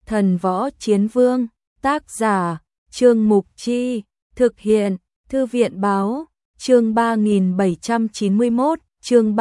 Thần Võ Chiến Vương, tác giả, Trương Mục Chi, thực hiện, Thư viện Báo, chương 3791, chương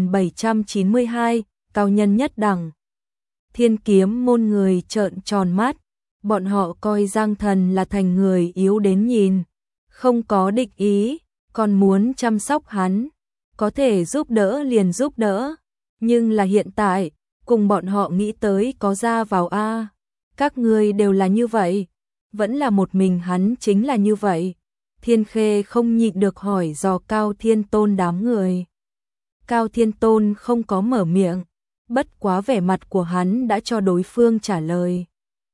3792, cao nhân nhất đẳng. Thiên Kiếm môn người trợn tròn mắt, bọn họ coi Giang Thần là thành người yếu đến nhìn, không có địch ý, còn muốn chăm sóc hắn, có thể giúp đỡ liền giúp đỡ, nhưng là hiện tại, cùng bọn họ nghĩ tới có ra vào a. Các ngươi đều là như vậy, vẫn là một mình hắn chính là như vậy. Thiên Khê không nhịn được hỏi dò Cao Thiên Tôn đám người. Cao Thiên Tôn không có mở miệng, bất quá vẻ mặt của hắn đã cho đối phương trả lời.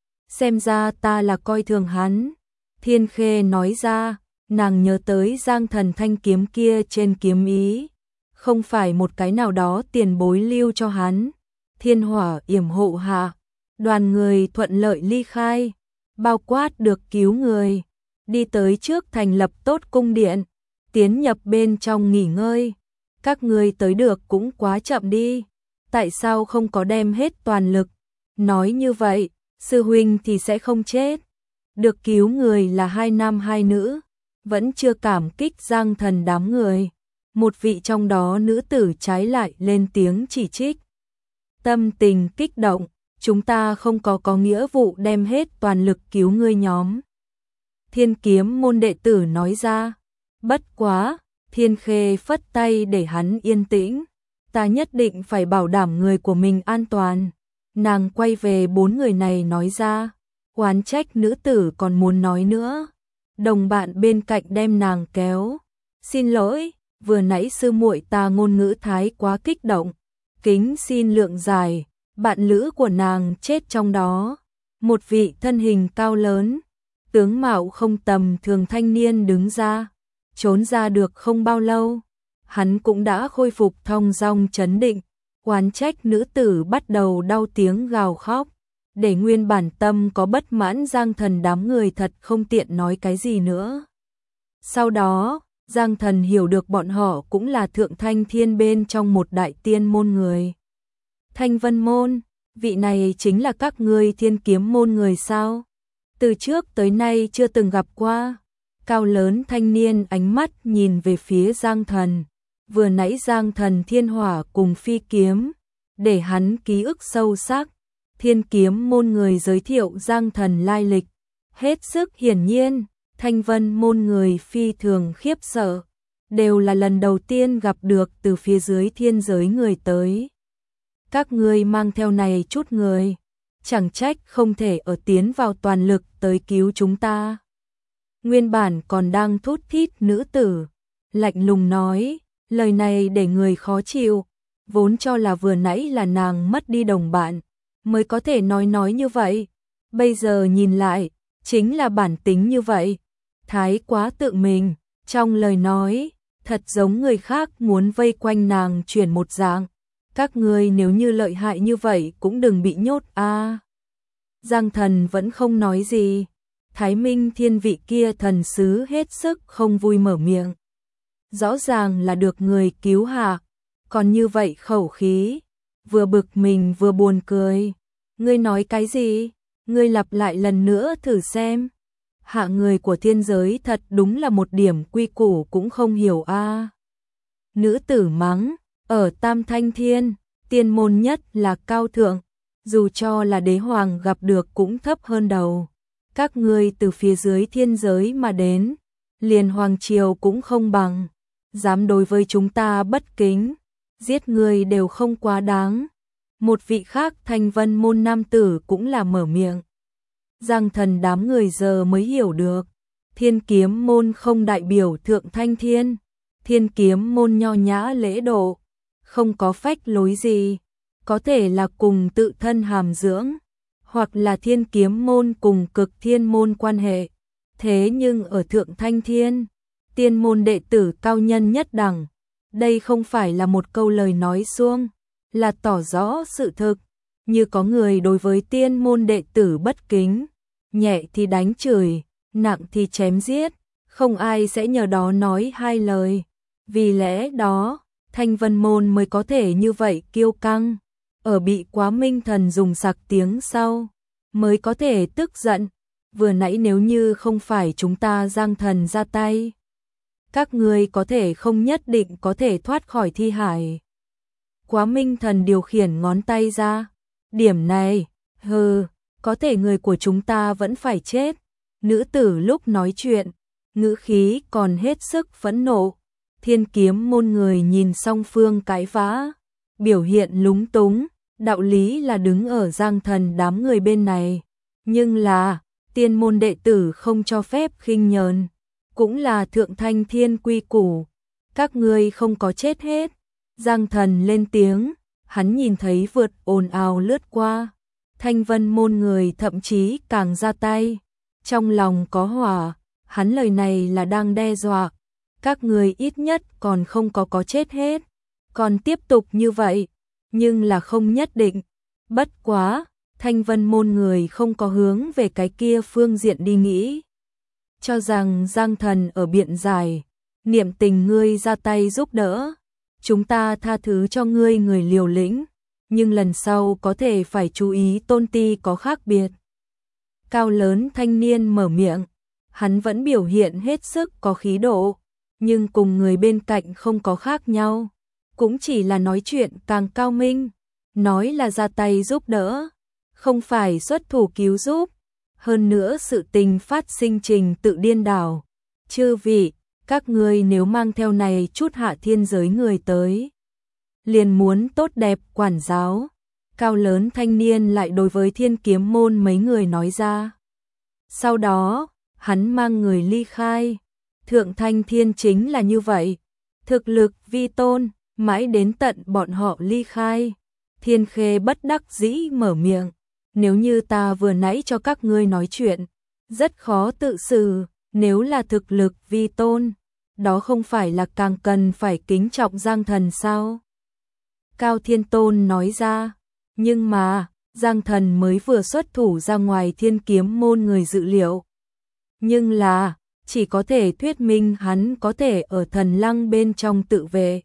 Xem ra ta là coi thường hắn. Thiên Khê nói ra, nàng nhớ tới Giang Thần thanh kiếm kia trên kiếm ý, không phải một cái nào đó tiền bối lưu cho hắn. Thiên Hỏa yểm hộ hạ, đoàn người thuận lợi ly khai, bao quát được cứu người, đi tới trước thành lập tốt cung điện, tiến nhập bên trong nghỉ ngơi. Các ngươi tới được cũng quá chậm đi, tại sao không có đem hết toàn lực? Nói như vậy, sư huynh thì sẽ không chết. Được cứu người là 2 nam 2 nữ, vẫn chưa cảm kích Giang Thần đám người. Một vị trong đó nữ tử trái lại lên tiếng chỉ trích. Tâm tình kích động, chúng ta không có nghĩa vụ đem hết toàn lực cứu ngươi nhóm. Thiên Kiếm môn đệ tử nói ra. Bất quá, Thiên Khê phất tay để hắn yên tĩnh. Ta nhất định phải bảo đảm người của mình an toàn. Nàng quay về 4 người này nói ra. Oán trách nữ tử còn muốn nói nữa. Đồng bạn bên cạnh đem nàng kéo. Xin lỗi, vừa nãy sư muội ta ngôn ngữ thái quá kích động. Kính xin lượng giải, bạn lữ của nàng chết trong đó. Một vị thân hình cao lớn, tướng mạo không tầm thường thanh niên đứng ra. Trốn ra được không bao lâu, hắn cũng đã khôi phục thong dong trấn định. Oán trách nữ tử bắt đầu đau tiếng gào khóc, để nguyên bản tâm có bất mãn Giang Thần đám người thật không tiện nói cái gì nữa. Sau đó, Giang Thần hiểu được bọn họ cũng là thượng thanh thiên bên trong một đại tiên môn người. Thanh Vân môn, vị này chính là các ngươi Thiên Kiếm môn người sao? Từ trước tới nay chưa từng gặp qua. Cao lớn thanh niên ánh mắt nhìn về phía Giang Thần. Vừa nãy Giang Thần thiên hỏa cùng phi kiếm, để hắn ký ức sâu sắc. Thiên Kiếm môn người giới thiệu Giang Thần lai lịch. Hết sức hiển nhiên, Thanh Vân môn người phi thường khiếp sợ. Đều là lần đầu tiên gặp được từ phía dưới thiên giới người tới. Các ngươi mang theo này chút người, chẳng trách không thể ở tiến vào toàn lực tới cứu chúng ta. Nguyên bản còn đang thút thít nữ tử, lạnh lùng nói, lời này để người khó chịu, vốn cho là vừa nãy là nàng mất đi đồng bạn, mới có thể nói như vậy. Bây giờ nhìn lại, chính là bản tính như vậy, thái quá tự mình, trong lời nói, thật giống người khác muốn vây quanh nàng chuyển một dạng. Các ngươi nếu như lợi hại như vậy cũng đừng bị nhốt a. Giang Thần vẫn không nói gì. Thái Minh Thiên vị kia thần sứ hết sức không vui mở miệng. Rõ ràng là được người cứu hạ, còn như vậy khẩu khí, vừa bực mình vừa buồn cười. Ngươi nói cái gì? Ngươi lặp lại lần nữa thử xem. Hạ người của thiên giới thật đúng là một điểm quy củ cũng không hiểu a. Nữ tử mắng, ở Tam Thanh Thiên, tiên môn nhất là cao thượng, dù cho là đế hoàng gặp được cũng thấp hơn đầu. Các ngươi từ phía dưới thiên giới mà đến, liền hoàng triều cũng không bằng, dám đối với chúng ta bất kính, giết người đều không quá đáng. Một vị khác Thanh Vân môn nam tử cũng là mở miệng. Giang Thần đám người giờ mới hiểu được, Thiên Kiếm môn không đại biểu thượng thanh thiên, Thiên Kiếm môn nho nhã lễ độ, không có phách lối gì, có thể là cùng tự thân hàm dưỡng, hoặc là Thiên Kiếm môn cùng Cực Thiên môn quan hệ. Thế nhưng ở thượng thanh thiên, tiên môn đệ tử cao nhân nhất đẳng, đây không phải là một câu lời nói suông, là tỏ rõ sự thực. Như có người đối với tiên môn đệ tử bất kính, nhẹ thì đánh chửi, nặng thì chém giết, không ai sẽ nhờ đó nói hai lời. Vì lẽ đó, Thanh Vân môn mới có thể như vậy kiêu căng. Ở bị Quá Minh Thần dùng sặc tiếng sau, mới có thể tức giận. Vừa nãy nếu như không phải chúng ta Giang Thần ra tay, các ngươi có thể không nhất định có thể thoát khỏi thi hải. Quá Minh Thần điều khiển ngón tay ra. Điểm này, có thể người của chúng ta vẫn phải chết. Nữ tử lúc nói chuyện, ngữ khí còn hết sức phẫn nộ. Thiên Kiếm môn người nhìn song phương cãi vã, biểu hiện lúng túng, đạo lý là đứng ở Giang Thần đám người bên này, nhưng là tiên môn đệ tử không cho phép khinh nhờn, cũng là thượng thanh thiên quy củ, các ngươi không có chết hết. Giang Thần lên tiếng, hắn nhìn thấy vượt ồn ào lướt qua, Thanh Vân môn người thậm chí càng ra tay, trong lòng có hỏa, hắn lời này là đang đe dọa, các ngươi ít nhất còn không có chết hết, còn tiếp tục như vậy, nhưng là không nhất định. Bất quá, Thanh Vân môn người không có hướng về cái kia phương diện đi nghĩ, cho rằng Giang Thần ở biện giải, niệm tình ngươi ra tay giúp đỡ, chúng ta tha thứ cho ngươi người liều lĩnh, nhưng lần sau có thể phải chú ý tôn ti có khác biệt. Cao lớn thanh niên mở miệng, hắn vẫn biểu hiện hết sức có khí độ, nhưng cùng người bên cạnh không có khác nhau, cũng chỉ là nói chuyện càng cao minh, nói là ra tay giúp đỡ, không phải xuất thủ cứu giúp, hơn nữa sự tình phát sinh trình tự điên đảo. Chư vị, các ngươi nếu mang theo này chút hạ thiên giới người tới, liền muốn tốt đẹp quản giáo. Cao lớn thanh niên lại đối với Thiên Kiếm môn mấy người nói ra. Sau đó, hắn mang người ly khai. Thượng Thanh Thiên chính là như vậy, thực lực vi tôn, mãi đến tận bọn họ ly khai. Thiên Khê bất đắc dĩ mở miệng, nếu như ta vừa nãy cho các ngươi nói chuyện, rất khó tự xử, nếu là thực lực vi tôn, đó không phải là càng cần phải kính trọng Giang Thần sao? Cao Thiên Tôn nói ra, nhưng mà, Giang Thần mới vừa xuất thủ ra ngoài Thiên Kiếm môn người dự liệu. Nhưng là, chỉ có thể thuyết minh hắn có thể ở thần lăng bên trong tự vệ.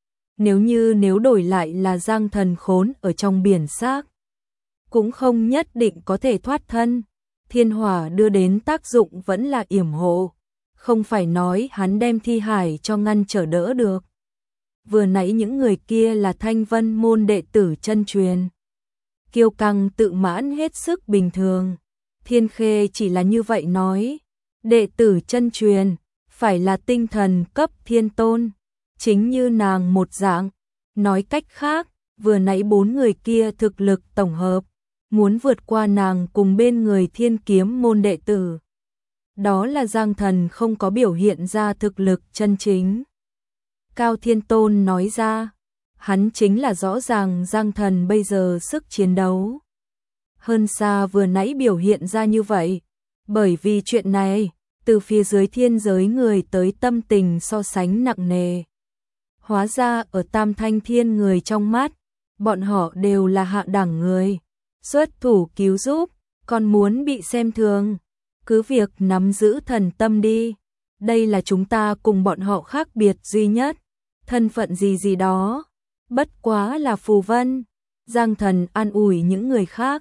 Nếu đổi lại là Giang Thần khốn ở trong biển xác, cũng không nhất định có thể thoát thân. Thiên hỏa đưa đến tác dụng vẫn là yểm hộ, không phải nói hắn đem thi hải cho ngăn trở đỡ được. Vừa nãy những người kia là Thanh Vân môn đệ tử chân truyền, kiêu căng tự mãn hết sức bình thường. Thiên Khê chỉ là như vậy nói, đệ tử chân truyền phải là tinh thần cấp thiên tôn, chính như nàng một dạng. Nói cách khác, vừa nãy 4 người kia thực lực tổng hợp, muốn vượt qua nàng cùng bên người Thiên Kiếm môn đệ tử. Đó là Giang Thần không có biểu hiện ra thực lực chân chính. Cao Thiên Tôn nói ra, hắn chính là rõ ràng Giang Thần bây giờ sức chiến đấu hơn xa vừa nãy biểu hiện ra như vậy, bởi vì chuyện này, từ phía dưới thiên giới người tới tâm tình so sánh nặng nề. Hóa ra ở Tam Thanh Thiên người trong mắt, bọn họ đều là hạ đẳng người, xuất thủ cứu giúp, còn muốn bị xem thường, cứ việc nắm giữ thần tâm đi, đây là chúng ta cùng bọn họ khác biệt duy nhất, thân phận gì đó, bất quá là phù vân. Giang Thần an ủi những người khác,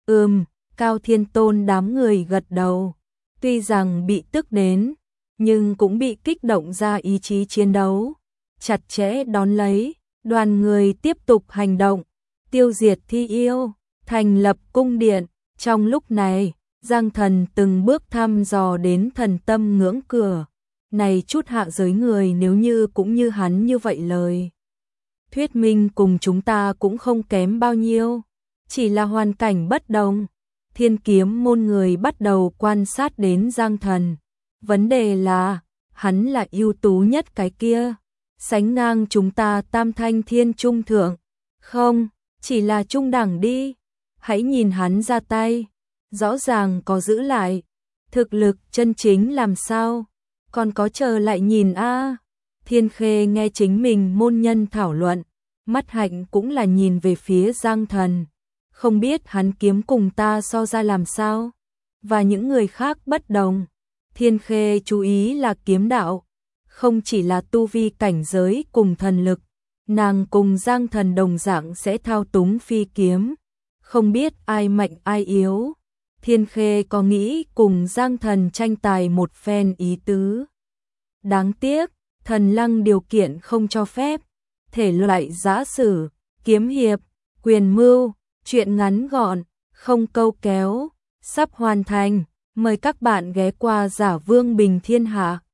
Cao Thiên Tôn đám người gật đầu, tuy rằng bị tức đến, nhưng cũng bị kích động ra ý chí chiến đấu, chặt chẽ đón lấy, đoàn người tiếp tục hành động, tiêu diệt thi yêu, thành lập cung điện. Trong lúc này, Giang Thần từng bước thăm dò đến thần tâm ngưỡng cửa, này chút hạ giới người nếu như cũng như hắn như vậy lời thuyết minh cùng chúng ta cũng không kém bao nhiêu, chỉ là hoàn cảnh bất đồng. Thiên Kiếm môn người bắt đầu quan sát đến Giang Thần, vấn đề là, hắn là ưu tú nhất cái kia, sánh ngang chúng ta Tam Thanh Thiên trung thượng, không, chỉ là trung đẳng đi, hãy nhìn hắn ra tay, rõ ràng có giữ lại, thực lực chân chính làm sao, còn có chờ lại nhìn a. Thiên Khê nghe chính mình môn nhân thảo luận, mắt hạnh cũng là nhìn về phía Giang Thần, không biết hắn kiếm cùng ta so ra làm sao, và những người khác bất đồng. Thiên Khê chú ý là kiếm đạo, không chỉ là tu vi cảnh giới cùng thần lực, nàng cùng Giang Thần đồng dạng sẽ thao túng phi kiếm, không biết ai mạnh ai yếu, Thiên Khê có nghĩ cùng Giang Thần tranh tài một phen ý tứ. Đáng tiếc, Thần Lăng điều kiện không cho phép, thể loại giã sử, kiếm hiệp, quyền mưu, truyện ngắn gọn, không câu kéo, sắp hoàn thành, mời các bạn ghé qua Giả Vương Bình Thiên Hạ.